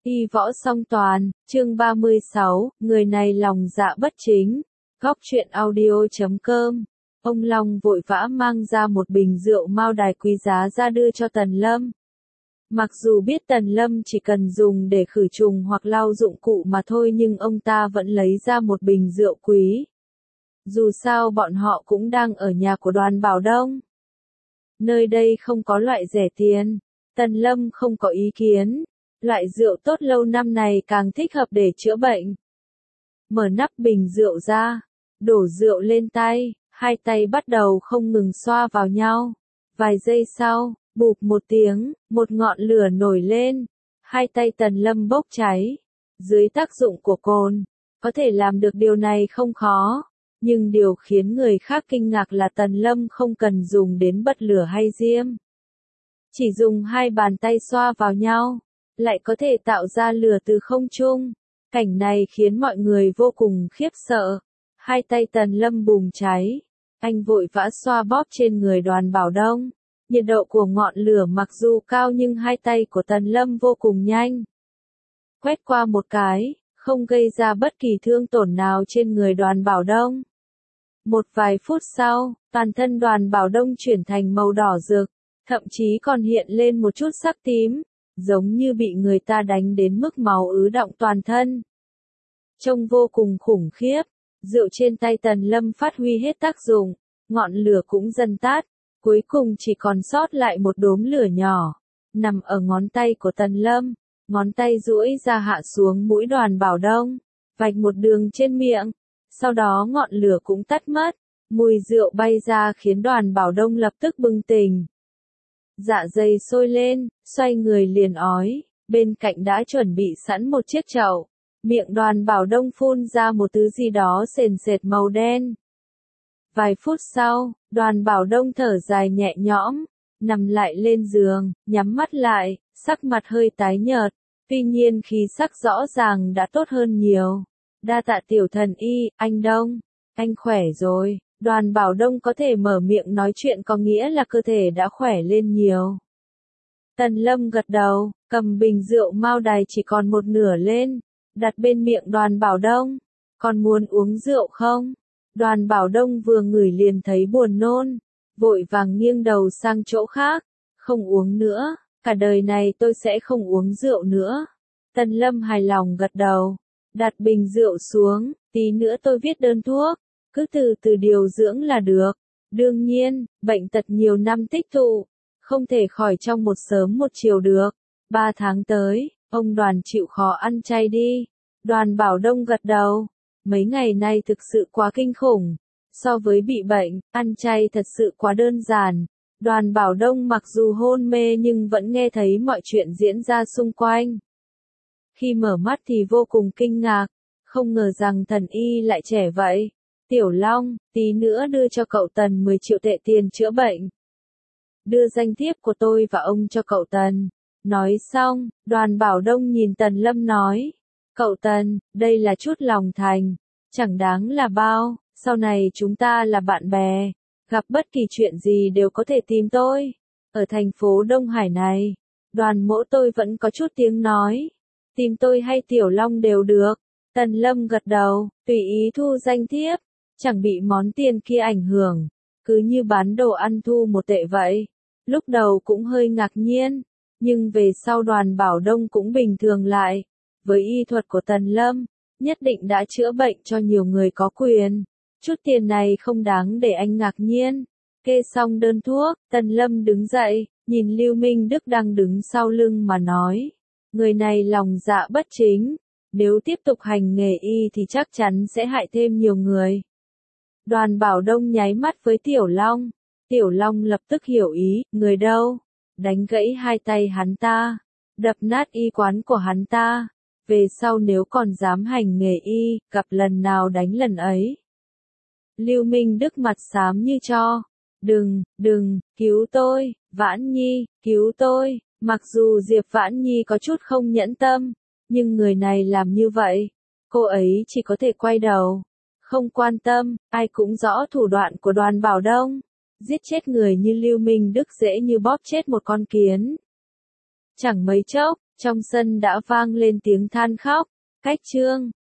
Y võ song toàn, chương 36, người này lòng dạ bất chính. Góc truyện audio.com. Ông Long vội vã mang ra một bình rượu mao đài quý giá ra đưa cho Tần Lâm. Mặc dù biết Tần Lâm chỉ cần dùng để khử trùng hoặc lau dụng cụ mà thôi, nhưng ông ta vẫn lấy ra một bình rượu quý. Dù sao bọn họ cũng đang ở nhà của Đoàn Bảo Đông. Nơi đây không có loại rẻ tiền. Tần Lâm không có ý kiến. Loại rượu tốt lâu năm này càng thích hợp để chữa bệnh. Mở nắp bình rượu ra, đổ rượu lên tay, hai tay bắt đầu không ngừng xoa vào nhau. Vài giây sau, bụp một tiếng, một ngọn lửa nổi lên. Hai tay Tần Lâm bốc cháy. Dưới tác dụng của cồn, có thể làm được điều này không khó. Nhưng điều khiến người khác kinh ngạc là Tần Lâm không cần dùng đến bật lửa hay diêm. Chỉ dùng hai bàn tay xoa vào nhau, lại có thể tạo ra lửa từ không trung. Cảnh này khiến mọi người vô cùng khiếp sợ. Hai tay Tần Lâm bùng cháy. Anh vội vã xoa bóp trên người Đoàn Bảo Đông. Nhiệt độ của ngọn lửa mặc dù cao nhưng hai tay của Tần Lâm vô cùng nhanh. Quét qua một cái, không gây ra bất kỳ thương tổn nào trên người Đoàn Bảo Đông. Một vài phút sau, toàn thân Đoàn Bảo Đông chuyển thành màu đỏ rực, thậm chí còn hiện lên một chút sắc tím, giống như bị người ta đánh đến mức máu ứ đọng toàn thân. Trông vô cùng khủng khiếp, rượu trên tay Tần Lâm phát huy hết tác dụng, ngọn lửa cũng dần tắt, cuối cùng chỉ còn sót lại một đốm lửa nhỏ, nằm ở ngón tay của Tần Lâm, ngón tay duỗi ra hạ xuống mũi Đoàn Bảo Đông, vạch một đường trên miệng, sau đó ngọn lửa cũng tắt mất, mùi rượu bay ra khiến Đoàn Bảo Đông lập tức bừng tỉnh. Dạ dày sôi lên, xoay người liền ói, bên cạnh đã chuẩn bị sẵn một chiếc chậu. Miệng Đoàn Bảo Đông phun ra một thứ gì đó sền sệt màu đen. Vài phút sau, Đoàn Bảo Đông thở dài nhẹ nhõm, nằm lại lên giường, nhắm mắt lại, sắc mặt hơi tái nhợt, tuy nhiên khí sắc rõ ràng đã tốt hơn nhiều. Đa tạ tiểu thần y, anh Đông, anh khỏe rồi. Đoàn Bảo Đông có thể mở miệng nói chuyện có nghĩa là cơ thể đã khỏe lên nhiều. Tần Lâm gật đầu, cầm bình rượu mao đài chỉ còn một nửa lên, đặt bên miệng Đoàn Bảo Đông. Còn muốn uống rượu không? Đoàn Bảo Đông vừa ngửi liền thấy buồn nôn, vội vàng nghiêng đầu sang chỗ khác. Không uống nữa, cả đời này tôi sẽ không uống rượu nữa. Tần Lâm hài lòng gật đầu, đặt bình rượu xuống, tí nữa tôi viết đơn thuốc. Cứ từ từ điều dưỡng là được. Đương nhiên, bệnh tật nhiều năm tích tụ, không thể khỏi trong một sớm một chiều được. 3 tháng tới, ông Đoàn chịu khó ăn chay đi. Đoàn Bảo Đông gật đầu. Mấy ngày nay thực sự quá kinh khủng. So với bị bệnh, ăn chay thật sự quá đơn giản. Đoàn Bảo Đông mặc dù hôn mê nhưng vẫn nghe thấy mọi chuyện diễn ra xung quanh. Khi mở mắt thì vô cùng kinh ngạc, không ngờ rằng thần y lại trẻ vậy. Tiểu Long, tí nữa đưa cho cậu Tần 10 triệu tệ tiền chữa bệnh. Đưa danh thiếp của tôi và ông cho cậu Tần. Nói xong, Đoàn Bảo Đông nhìn Tần Lâm nói. Cậu Tần, đây là chút lòng thành. Chẳng đáng là bao, sau này chúng ta là bạn bè. Gặp bất kỳ chuyện gì đều có thể tìm tôi. Ở thành phố Đông Hải này, Đoàn mỗ tôi vẫn có chút tiếng nói. Tìm tôi hay Tiểu Long đều được. Tần Lâm gật đầu, tùy ý thu danh thiếp. Chẳng bị món tiền kia ảnh hưởng, cứ như bán đồ ăn thu 1 tệ vậy. Lúc đầu cũng hơi ngạc nhiên, nhưng về sau Đoàn Bảo Đông cũng bình thường lại. Với y thuật của Tần Lâm, nhất định đã chữa bệnh cho nhiều người có quyền. Chút tiền này không đáng để anh ngạc nhiên. Kê xong đơn thuốc, Tần Lâm đứng dậy, nhìn Lưu Minh Đức đang đứng sau lưng mà nói. Người này lòng dạ bất chính, nếu tiếp tục hành nghề y thì chắc chắn sẽ hại thêm nhiều người. Đoàn Bảo Đông nháy mắt với Tiểu Long. Tiểu Long lập tức hiểu ý, người đâu? Đánh gãy hai tay hắn ta, đập nát y quán của hắn ta. Về sau nếu còn dám hành nghề y, gặp lần nào đánh lần ấy. Lưu Minh Đức mặt xám như tro. Đừng, cứu tôi, Vãn Nhi, cứu tôi. Mặc dù Diệp Vãn Nhi có chút không nhẫn tâm, nhưng người này làm như vậy, cô ấy chỉ có thể quay đầu. Không quan tâm, ai cũng rõ thủ đoạn của Đoàn Bảo Đông. Giết chết người như Lưu Minh Đức dễ như bóp chết một con kiến. Chẳng mấy chốc, Trong sân đã vang lên tiếng than khóc. Cách chương